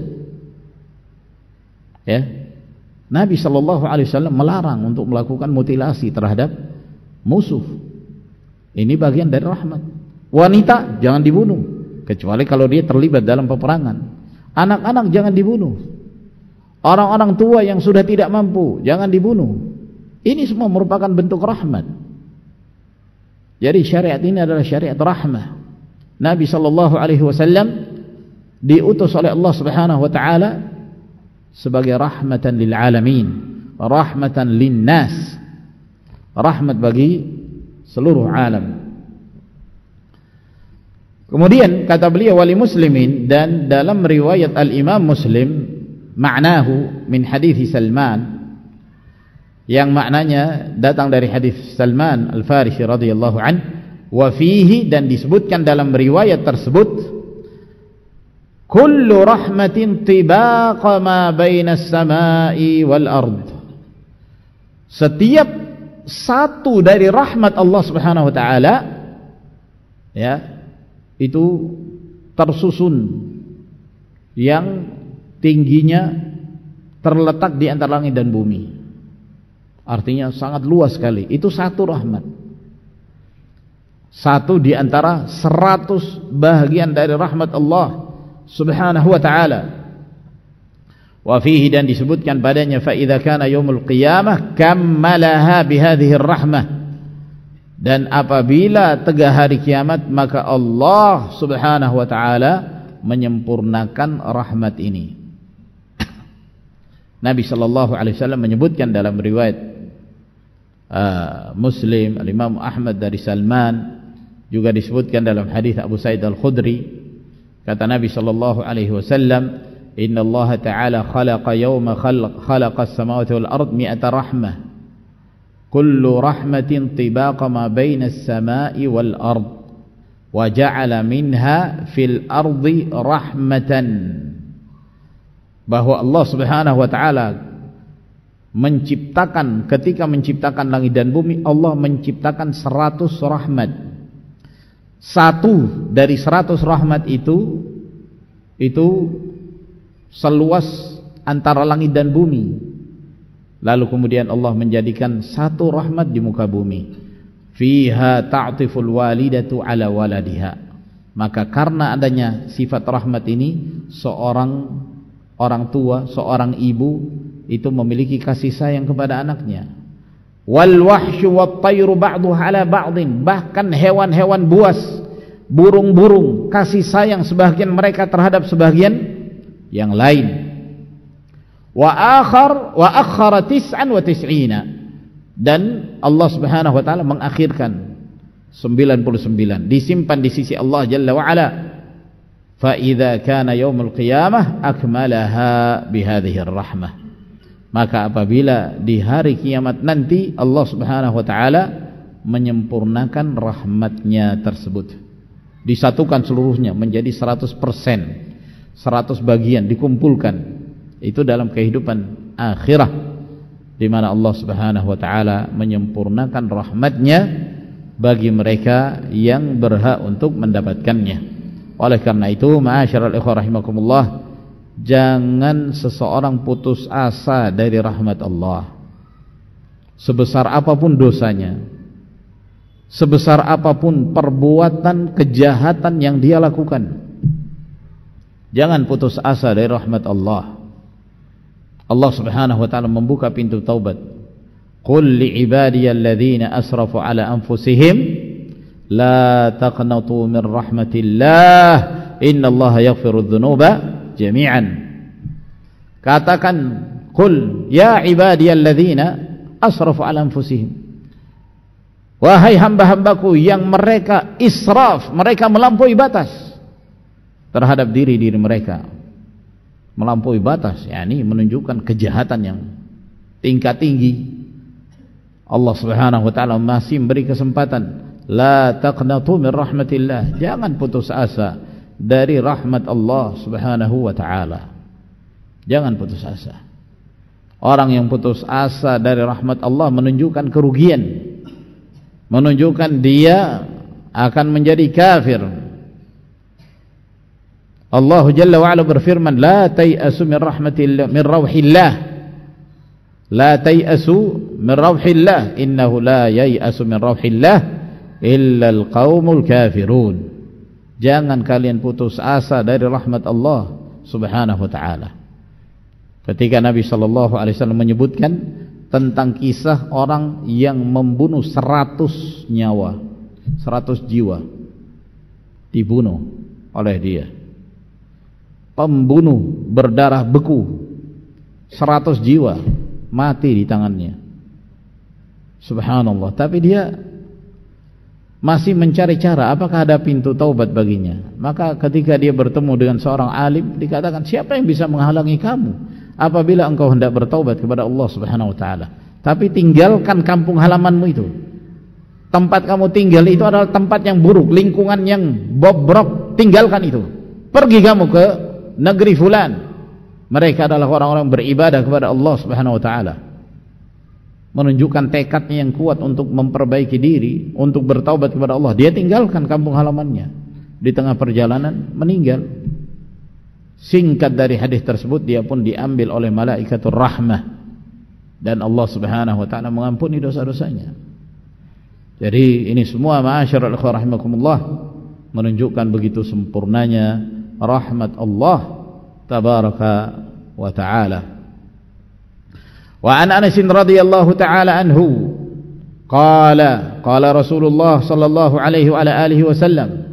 Ya. Nabi sallallahu alaihi wasallam melarang untuk melakukan mutilasi terhadap musuh. Ini bagian dari rahmat. Wanita jangan dibunuh kecuali kalau dia terlibat dalam peperangan. Anak-anak jangan dibunuh. Orang-orang tua yang sudah tidak mampu jangan dibunuh. Ini semua merupakan bentuk rahmat. Jadi syariat ini adalah syariat rahmah. Nabi sallallahu alaihi wasallam diutus oleh Allah Subhanahu wa taala sebagai rahmatan lil alamin, rahmatan lin nas. Rahmat bagi seluruh alam. Kemudian kata beliau wali muslimin, dan dalam riwayat al-Imam Muslim ma'nahu min hadis Salman, yang maknanya datang dari hadis Salman Al-Farisi radhiyallahu an, wa fihi, dan disebutkan dalam riwayat tersebut, kullu rahmatin tibaqa ma baina as-sama'i wal ard. Setiap satu dari rahmat Allah Subhanahu wa taala, ya, itu tersusun yang tingginya terletak di antara langit dan bumi. Artinya sangat luas sekali. Itu satu rahmat. Satu di antara seratus bahagian dari rahmat Allah Subhanahu wa ta'ala. Wa fihi, dan disebutkan padanya, fa idza kana yaumul qiyamah kammalaha bihadhihi rahmah. Dan apabila tegak hari kiamat, maka Allah Subhanahu wa ta'ala menyempurnakan rahmat ini. Nabi sallallahu alaihi wasallam menyebutkan dalam riwayat uh, Muslim, Al-Imam Ahmad dari Salman, juga disebutkan dalam hadis Abu Sa'id Al-Khudri, kata Nabi sallallahu alaihi wasallam, inna Allah ta'ala khalaqa yawma khalaqa as-samawati wal ard mi'ata rahmah, kullu rahmatin tibaqa ma baina as-sama'i wal ard, wa ja'ala minha fil ardi rahmatan. Bahwa Allah Subhanahu wa ta'ala menciptakan, ketika menciptakan langit dan bumi, Allah menciptakan seratus rahmat. Satu dari seratus rahmat itu itu seluas antara langit dan bumi. Lalu kemudian Allah menjadikan satu rahmat di muka bumi. Fiha ta'tiful walidatu ala waladiha. Maka karena adanya sifat rahmat ini, seorang orang tua, seorang ibu itu memiliki kasih sayang kepada anaknya. Wal wahsyu wat tayru ba'duha ala ba'din, bahkan hewan-hewan buas, burung-burung kasih sayang sebagian mereka terhadap sebagian yang lain. Wa akhar wa akhara tis'an wa tis'ina, dan Allah Subhanahu wa taala mengakhirkan sembilan puluh sembilan, disimpan di sisi Allah Jalla wa Ala. Fa idza kana yaumul qiyamah akmalaha bihadhihi ar-rahmah, maka apabila di hari kiamat nanti Allah Subhanahu wa taala menyempurnakan rahmatnya tersebut, disatukan seluruhnya menjadi seratus persen, seratus bagian dikumpulkan, itu dalam kehidupan akhirah, di mana Allah Subhanahu wa taala menyempurnakan rahmatnya bagi mereka yang berhak untuk mendapatkannya. Oleh karena itu, ma'asyiral ikhwah rahimakumullah, jangan seseorang putus asa dari rahmat Allah. Sebesar apapun dosanya, sebesar apapun perbuatan kejahatan yang dia lakukan, jangan putus asa dari rahmat Allah. Allah Subhanahu wa taala membuka pintu taubat. Qul li ibadiyalladzina asrafu ala anfusihim la taqnatu min rahmatillah innallaha yaghfirudz dzunuba jami'an. Katakan, qul ya ibadiyalladzina asrafu ala anfusihim, wahai hamba-hambaku yang mereka israf, mereka melampaui batas terhadap diri-diri mereka. Melampaui batas, yakni menunjukkan kejahatan yang tingkat tinggi. Allah Subhanahu wa taala masih memberi kesempatan, la taqnatu min rahmatillah, jangan putus asa dari rahmat Allah Subhanahu wa taala. Jangan putus asa. Orang yang putus asa dari rahmat Allah menunjukkan kerugian, menunjukkan dia akan menjadi kafir. Allah Jalla wa Ala berfirman, la tay'asu min rahmatillah min rauhillah, la tay'asu min rauhillah innahu la yay'asu min rauhillah illa alqaumul kafirun. Jangan kalian putus asa dari rahmat Allah Subhanahu wa taala. Ketika Nabi sallallahu alaihi wasallam menyebutkan tentang kisah orang yang membunuh seratus nyawa, seratus jiwa dibunuh oleh dia, pembunuh berdarah beku, seratus jiwa mati di tangannya. Subhanallah. Tapi dia masih mencari cara, apakah ada pintu taubat baginya. Maka ketika dia bertemu dengan seorang alim, dikatakan, siapa yang bisa menghalangi kamu apabila engkau hendak bertaubat kepada Allah Subhanahu wa taala? Tapi tinggalkan kampung halamanmu itu. Tempat kamu tinggal itu adalah tempat yang buruk, lingkungan yang bobrok, tinggalkan itu. Pergi kamu ke negeri fulan, mereka adalah orang-orang beribadah kepada Allah Subhanahu wa taala. Menunjukkan tekadnya yang kuat untuk memperbaiki diri, untuk bertaubat kepada Allah. Dia tinggalkan kampung halamannya, di tengah perjalanan meninggal. Singkat dari hadis tersebut, dia pun diambil oleh malaikatur rahmah, dan Allah Subhanahu wa taala mengampuni dosa-dosanya. Jadi ini semua, ma'asyiral ikhwah rahimakumullah, menunjukkan begitu sempurnanya rahmat Allah tabaraka wa ta'ala. Wa an Anas radhiyallahu ta'ala anhu qala qala Rasulullah sallallahu alaihi wa ala alihi wasallam,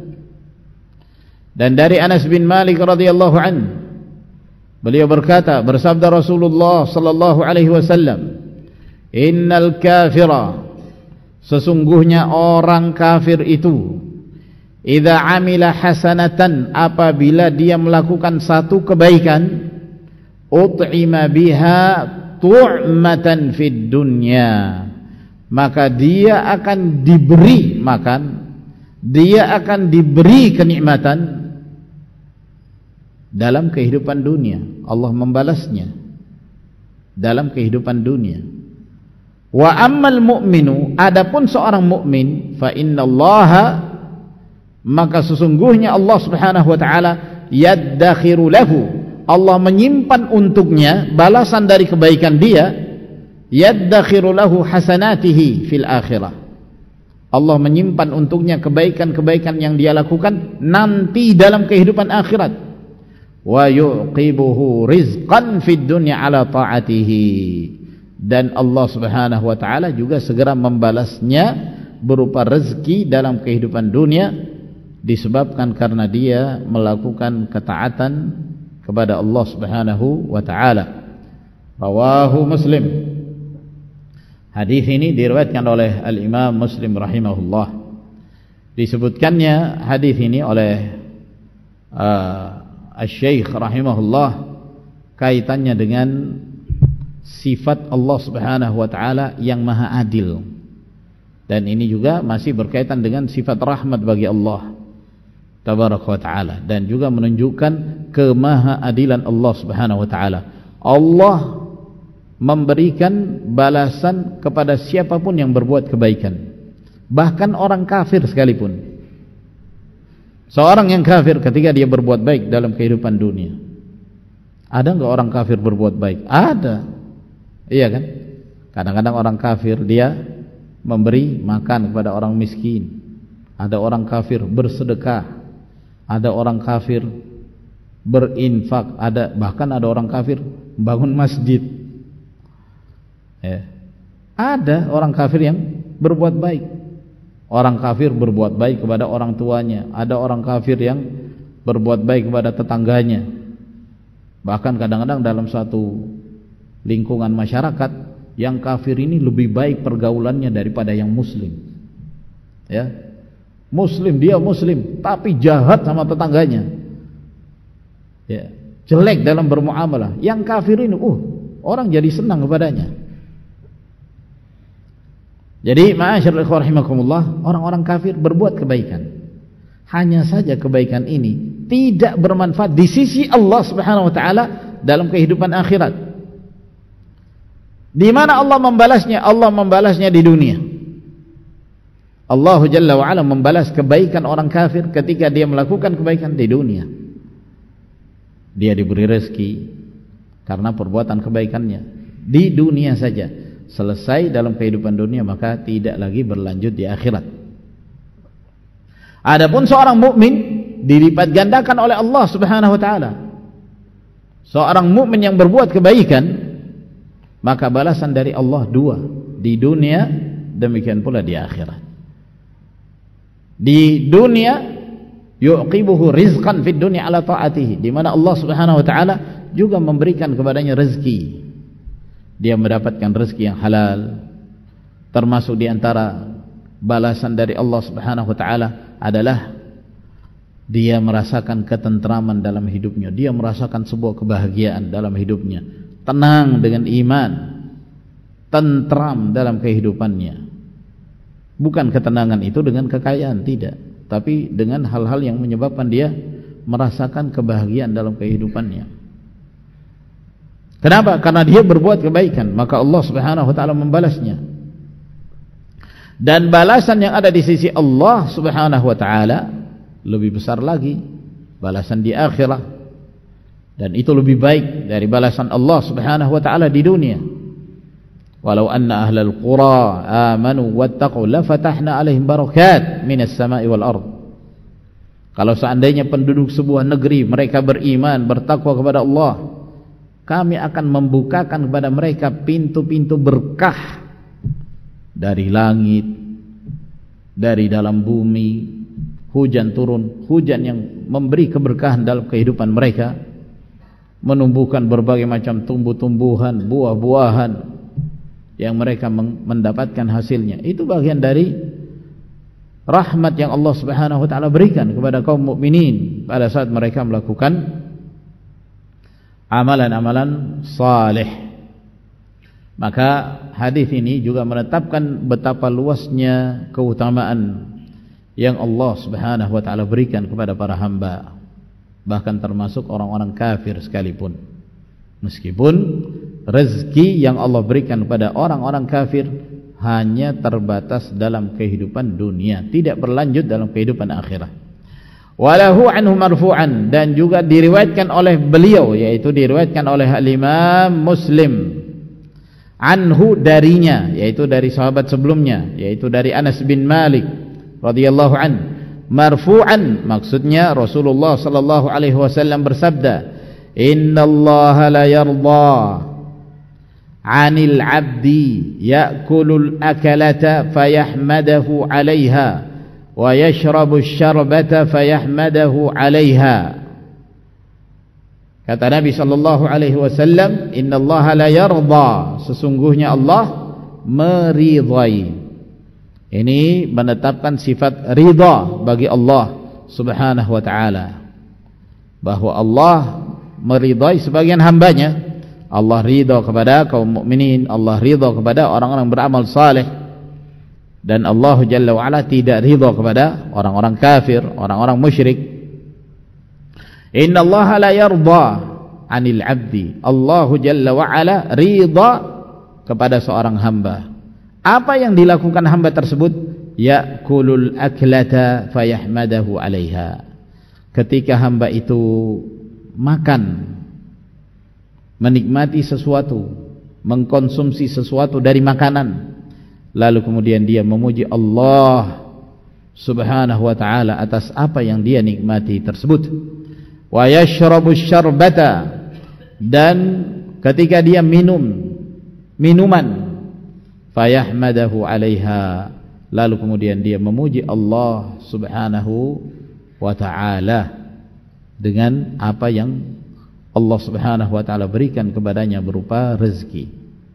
dan dari Anas bin Malik radhiyallahu anhu, beliau berkata, bersabda Rasulullah sallallahu alaihi wasallam, innal kafira, sesungguhnya orang kafir itu, idza amila hasanatan, apabila dia melakukan satu kebaikan, ut'ima biha tu'matan fid dunya, maka dia akan diberi makan, dia akan diberi kenikmatan dalam kehidupan dunia. Allah membalasnya dalam kehidupan dunia. Wa ammal mu'minu, adapun seorang mukmin, fa innallaha, maka sesungguhnya Allah Subhanahu wa taala yaddakhiru lahu, Allah menyimpan untuknya balasan dari kebaikan dia, yaddakhiru lahu hasanatihi fil akhirah, Allah menyimpan untuknya kebaikan-kebaikan yang dia lakukan nanti dalam kehidupan akhirat. Wa yuqibuhu rizqan fid dunya ala ta'atihi, dan Allah Subhanahu wa taala juga segera membalasnya berupa rezeki dalam kehidupan dunia disebabkan karena dia melakukan ketaatan kepada Allah Subhanahu wa taala. Rawahu Muslim. Hadis ini diriwayatkan oleh Al-Imam Muslim rahimahullah. Disebutkannya hadis ini oleh uh, Asy-Syaikh rahimahullah kaitannya dengan sifat Allah Subhanahu wa taala yang maha adil. Dan ini juga masih berkaitan dengan sifat rahmat bagi Allah tabaraka wa taala, dan juga menunjukkan kemahaadilan Allah Subhanahu wa taala. Allah memberikan balasan kepada siapapun yang berbuat kebaikan, bahkan orang kafir sekalipun. Seorang yang kafir ketika dia berbuat baik dalam kehidupan dunia, ada enggak orang kafir berbuat baik? Ada. Iya kan? Kadang-kadang orang kafir dia memberi makan kepada orang miskin. Ada orang kafir bersedekah. Ada orang kafir berinfak. Ada bahkan ada orang kafir bangun masjid. Ya. Ada orang kafir yang berbuat baik. Orang kafir berbuat baik kepada orang tuanya. Ada orang kafir yang berbuat baik kepada tetangganya. Bahkan kadang-kadang dalam satu lingkungan masyarakat, yang kafir ini lebih baik pergaulannya daripada yang muslim. Ya, muslim, dia muslim tapi jahat sama tetangganya. Ya, jelek dalam bermuamalah. Yang kafir ini, uh, orang jadi senang kepadanya. Jadi ma'asyiral ikhwah rahimakumullah, orang-orang kafir berbuat kebaikan. Hanya saja kebaikan ini tidak bermanfaat di sisi Allah Subhanahu wa taala dalam kehidupan akhirat. Di mana Allah membalasnya? Allah membalasnya di dunia. Allah Jalla wa Ala membalas kebaikan orang kafir ketika dia melakukan kebaikan di dunia. Dia diberi rezeki karena perbuatan kebaikannya di dunia saja. Selesai dalam kehidupan dunia, maka tidak lagi berlanjut di akhirat. Adapun seorang mukmin dilipat gandakan oleh Allah Subhanahu wa taala. Seorang mukmin yang berbuat kebaikan, maka balasan dari Allah dua, di dunia demikian pula di akhirat. Di dunia yuqibuhu rizqan fid dunya ala ta'atihi, di mana Allah Subhanahu wa taala juga memberikan kepadanya rezeki. Dia mendapatkan rezeki yang halal. Termasuk di antara balasan dari Allah Subhanahu wa taala adalah dia merasakan ketentraman dalam hidupnya. Dia merasakan sebuah kebahagiaan dalam hidupnya. Tenang dengan iman, tentram dalam kehidupannya. Bukan ketenangan itu dengan kekayaan, tidak, tapi dengan hal-hal yang menyebabkan dia merasakan kebahagiaan dalam kehidupannya. Kenapa? Karena dia berbuat kebaikan, maka Allah Subhanahu wa taala membalasnya. Dan balasan yang ada di sisi Allah Subhanahu wa taala lebih besar lagi, balasan di akhirat. Dan itu lebih baik dari balasan Allah Subhanahu wa taala di dunia. Walau anna ahlal qura amanu wattaqu lafatahna 'alaihim barakat minas sama'i wal ard. Kalau seandainya penduduk sebuah negeri mereka beriman, bertakwa kepada Allah, kami akan membukakan kepada mereka pintu-pintu berkah dari langit, dari dalam bumi, hujan turun, hujan yang memberi keberkahan dalam kehidupan mereka, menumbuhkan berbagai macam tumbuh-tumbuhan, buah-buahan yang mereka mendapatkan hasilnya. Itu bagian dari rahmat yang Allah Subhanahu wa taala berikan kepada kaum mukminin pada saat mereka melakukan amalan-amalan saleh. Maka hadis ini juga menetapkan betapa luasnya keutamaan yang Allah Subhanahu wa taala berikan kepada para hamba, bahkan termasuk orang-orang kafir sekalipun. Meskipun rezeki yang Allah berikan kepada orang-orang kafir hanya terbatas dalam kehidupan dunia, tidak berlanjut dalam kehidupan akhirat. Walahu anhu marfu'an, dan juga diriwayatkan oleh beliau, yaitu diriwayatkan oleh Imam Muslim. anhu darinya, yaitu dari sahabat sebelumnya, yaitu dari Anas bin Malik radhiyallahu an, marfu'an, maksudnya Rasulullah sallallahu alaihi wasallam bersabda, innallaha la yarda 'anil 'abdi ya'kulul akalata fayahmadahu 'alaiha wa yashrabu syarbata fayahmadahu 'alaiha. Kata Nabi sallallahu alaihi wasallam, innallaha la yarda, sesungguhnya Allah meridai. Ini menetapkan sifat ridha bagi Allah Subhanahu wa taala, bahwa Allah meridai sebagian hambanya. Allah ridha kepada kaum mukminin, Allah ridha kepada orang-orang beramal saleh, dan Allah Jalla wa ala tidak ridha kepada orang-orang kafir, orang-orang musyrik. Innallaha la yarda 'anil 'abdi, Allah Jalla wa ala ridha kepada seorang hamba. Apa yang dilakukan hamba tersebut? Ya'kulul aklata fayahmadahu 'alaiha. Ketika hamba itu makan, menikmati sesuatu, mengkonsumsi sesuatu dari makanan, lalu kemudian dia memuji Allah Subhanahu wa ta'ala atas apa yang dia nikmati tersebut. Wa yashrabu syarbata, dan ketika dia minum minuman, fayahmadahu 'alaiha, lalu kemudian dia memuji Allah Subhanahu wa ta'ala dengan apa yang Allah Subhanahu wa ta'ala berikan kepadanya berupa rezeki.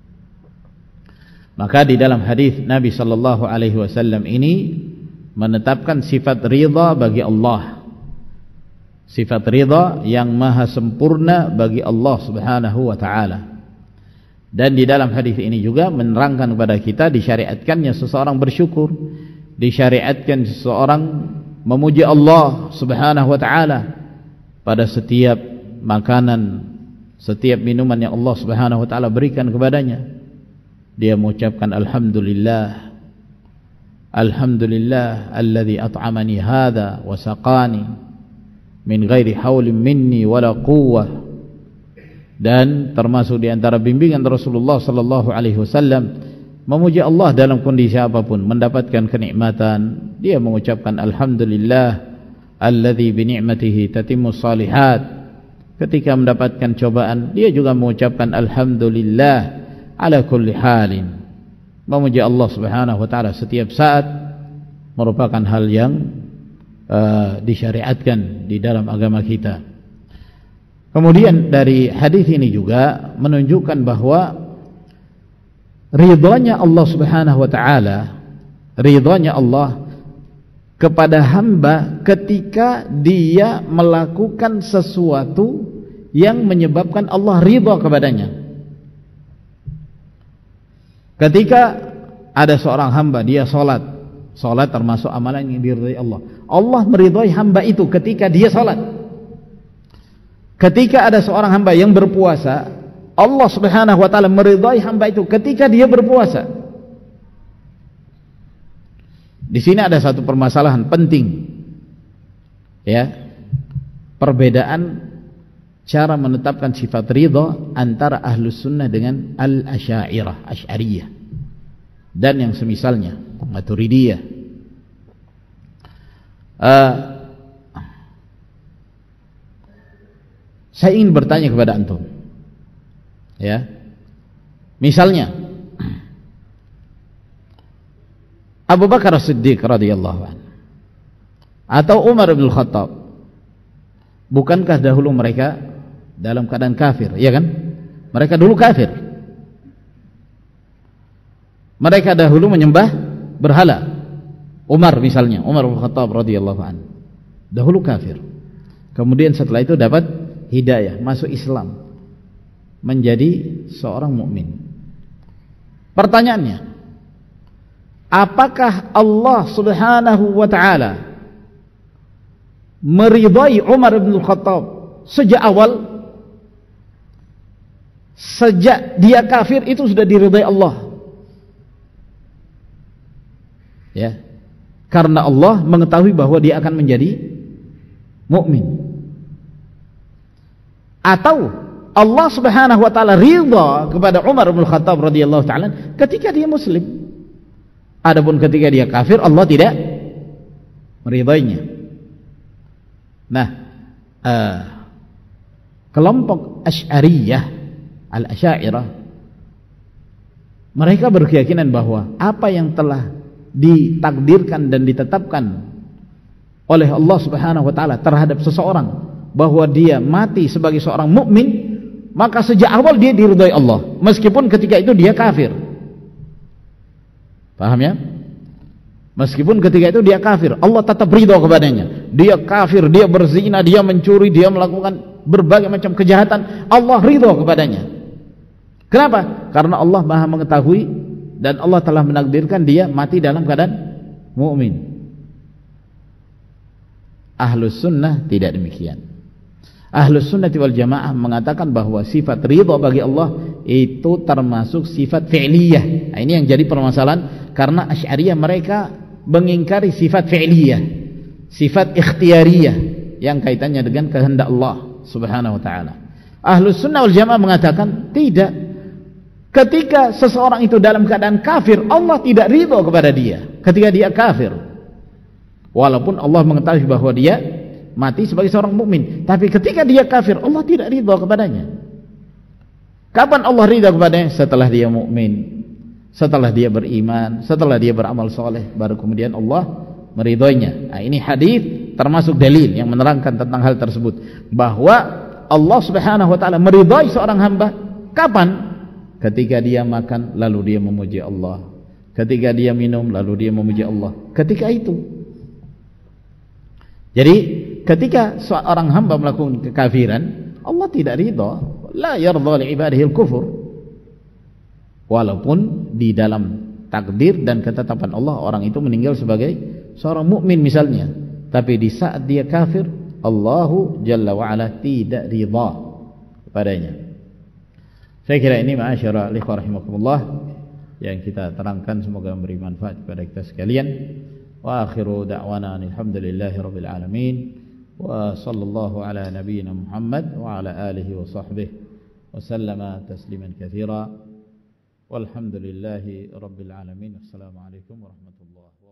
Maka di dalam hadis Nabi sallallahu alaihi wasallam ini menetapkan sifat ridha bagi Allah, sifat ridha yang maha sempurna bagi Allah Subhanahu wa ta'ala. Dan di dalam hadis ini juga menerangkan kepada kita disyariatkannya seseorang bersyukur, disyariatkan seseorang memuji Allah Subhanahu wa ta'ala pada setiap makanan, setiap minuman yang Allah Subhanahu wa ta'ala berikan kepadanya. Dia mengucapkan alhamdulillah, alhamdulillah alladzi at'amani hadza wa saqani min ghairi haulin minni wala quwwah. Dan termasuk di antara bimbingan Rasulullah sallallahu alaihi wasallam memuji Allah dalam kondisi apapun, mendapatkan kenikmatan, dia mengucapkan alhamdulillah alladzi bi ni'matihi tatimmus shalihat. Ketika mendapatkan cobaan, dia juga mengucapkan alhamdulillah ala kulli halin. Memuji Allah Subhanahu wa taala setiap saat merupakan hal yang Uh, disyariatkan di dalam agama kita. Kemudian dari hadis ini juga menunjukkan bahwa ridhanya Allah Subhanahu wa taala, ridhanya Allah kepada hamba ketika dia melakukan sesuatu yang menyebabkan Allah ridha kepadanya. Ketika ada seorang hamba, dia salat, salat termasuk amalan yang diridhai Allah. Allah meridhai hamba itu ketika dia salat. Ketika ada seorang hamba yang berpuasa, Allah Subhanahu wa taala meridhai hamba itu ketika dia berpuasa. Di sini ada satu permasalahan penting, ya, perbedaan cara menetapkan sifat ridha antara Ahlus Sunnah dengan Al-Asy'ariyah, Asy'ariyah, dan yang semisalnya, Maturidiyah. Uh, saya ingin bertanya kepada antum, ya, misalnya Abu Bakar As-Siddiq radhiyallahu anhu atau Umar bin Khattab, bukankah dahulu mereka dalam keadaan kafir, ya kan? Mereka dulu kafir, mereka dahulu menyembah berhala. Umar misalnya, Umar bin Khattab radhiyallahu anhu dahulu kafir, kemudian setelah itu dapat hidayah, masuk Islam, menjadi seorang mukmin. Pertanyaannya, apakah Allah Subhanahu wa taala meridhai Umar bin Khattab sejak awal? Sejak dia kafir itu sudah diridhai Allah, ya, karena Allah mengetahui bahwa dia akan menjadi mukmin. Atau Allah Subhanahu wa taala ridha kepada Umar bin Khattab radhiyallahu taala ketika dia muslim. Adapun ketika dia kafir, Allah tidak meridainya. Nah, uh, kelompok Asy'ariyah, Al-Asy'ariyah, mereka berkeyakinan bahwa apa yang telah ditakdirkan dan ditetapkan oleh Allah Subhanahu wa taala terhadap seseorang bahwa dia mati sebagai seorang mukmin, maka sejak awal dia diridhai Allah meskipun ketika itu dia kafir. Paham ya? Meskipun ketika itu dia kafir, Allah tetap ridha kepadanya. Dia kafir, dia berzina, dia mencuri, dia melakukan berbagai macam kejahatan, Allah ridha kepadanya. Kenapa? Karena Allah Maha mengetahui dan Allah telah menakdirkan dia mati dalam keadaan mukmin. Ahlus sunnah tidak demikian. Ahlus sunnah wal jamaah mengatakan bahwa sifat ridha bagi Allah itu termasuk sifat fi'liyah. Nah, ini yang jadi permasalahan, karena Asy'ariyah mereka mengingkari sifat fi'liyah, sifat ikhtiyariyah yang kaitannya dengan kehendak Allah Subhanahu wa taala. Ahlus sunnah wal jamaah mengatakan tidak. Ketika seseorang itu dalam keadaan kafir, Allah tidak ridha kepada dia ketika dia kafir. Walaupun Allah mengetahui bahwa dia mati sebagai seorang mukmin, tapi ketika dia kafir, Allah tidak ridha kepadanya. Kapan Allah ridha kepadanya? Setelah dia mukmin, setelah dia beriman, setelah dia beramal soleh, baru kemudian Allah meridhoinya. Nah, ini hadis termasuk dalil yang menerangkan tentang hal tersebut, bahwa Allah Subhanahu wa taala meridhai seorang hamba kapan? Ketika dia makan lalu dia memuji Allah, ketika dia minum lalu dia memuji Allah, ketika itu. Jadi ketika seorang hamba melakukan kekafiran, Allah tidak ridha, la yardha li ibadihi al-kufur. Walaupun di dalam takdir dan ketetapan Allah orang itu meninggal sebagai seorang mukmin misalnya, tapi di saat dia kafir, Allahu Jalla wa Ala tidak ridha kepadanya. Saya kira ini ma'asyara ikhwah rahimakumullah yang kita terangkan, semoga memberi manfaat kepada kita sekalian. Wa akhiru da'wana alhamdulillahi rabbil alamin, wa sallallahu ala nabiyyina Muhammad wa ala alihi wa sahbihi wa sallama tasliman katsira. Walhamdulillahi rabbil alamin. Assalamualaikum warahmatullahi wabarakatuh.